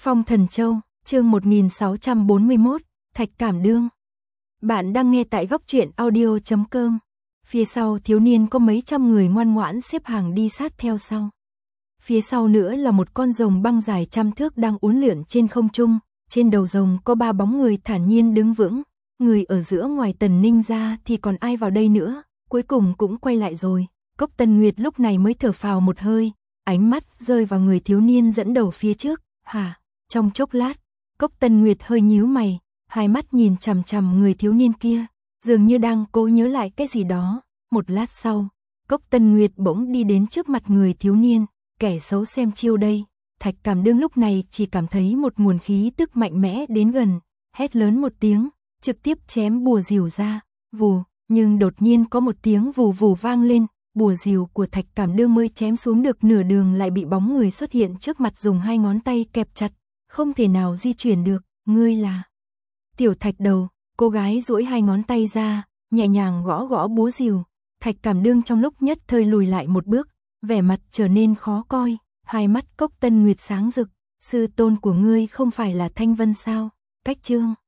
Phong Thần Châu, chương 1641, Thạch Cảm Đương. Bạn đang nghe tại góc truyện audio.com. Phía sau thiếu niên có mấy trăm người ngoan ngoãn xếp hàng đi sát theo sau. Phía sau nữa là một con rồng băng dài trăm thước đang uốn lượn trên không trung, trên đầu rồng có 3 bóng người thản nhiên đứng vững. Người ở giữa ngoài Tần Ninh ra thì còn ai vào đây nữa, cuối cùng cũng quay lại rồi. Cốc Tân Nguyệt lúc này mới thở phào một hơi, ánh mắt rơi vào người thiếu niên dẫn đầu phía trước. Hả? Trong chốc lát, Cốc Tân Nguyệt hơi nhíu mày, hai mắt nhìn chằm chằm người thiếu niên kia, dường như đang cố nhớ lại cái gì đó. Một lát sau, Cốc Tân Nguyệt bỗng đi đến trước mặt người thiếu niên, kẻ xấu xem chiêu đây. Thạch Cảm Đương lúc này chỉ cảm thấy một nguồn khí tức mạnh mẽ đến gần, hét lớn một tiếng, trực tiếp chém bùa rìu ra, vù, nhưng đột nhiên có một tiếng vù vù vang lên, bùa rìu của Thạch Cảm Đương mới chém xuống được nửa đường lại bị bóng người xuất hiện trước mặt dùng hai ngón tay kẹp chặt, không thể nào di chuyển được. Ngươi là Tiểu Thạch Đầu. Cô gái duỗi hai ngón tay ra, nhẹ nhàng gõ gõ búa rìu. Thạch Cảm Đương trong lúc nhất thời lùi lại một bước, vẻ mặt trở nên khó coi, hai mắt Cốc Tân Nguyệt sáng rực. Sư tôn của ngươi không phải là Thanh Vân sao? Cách chương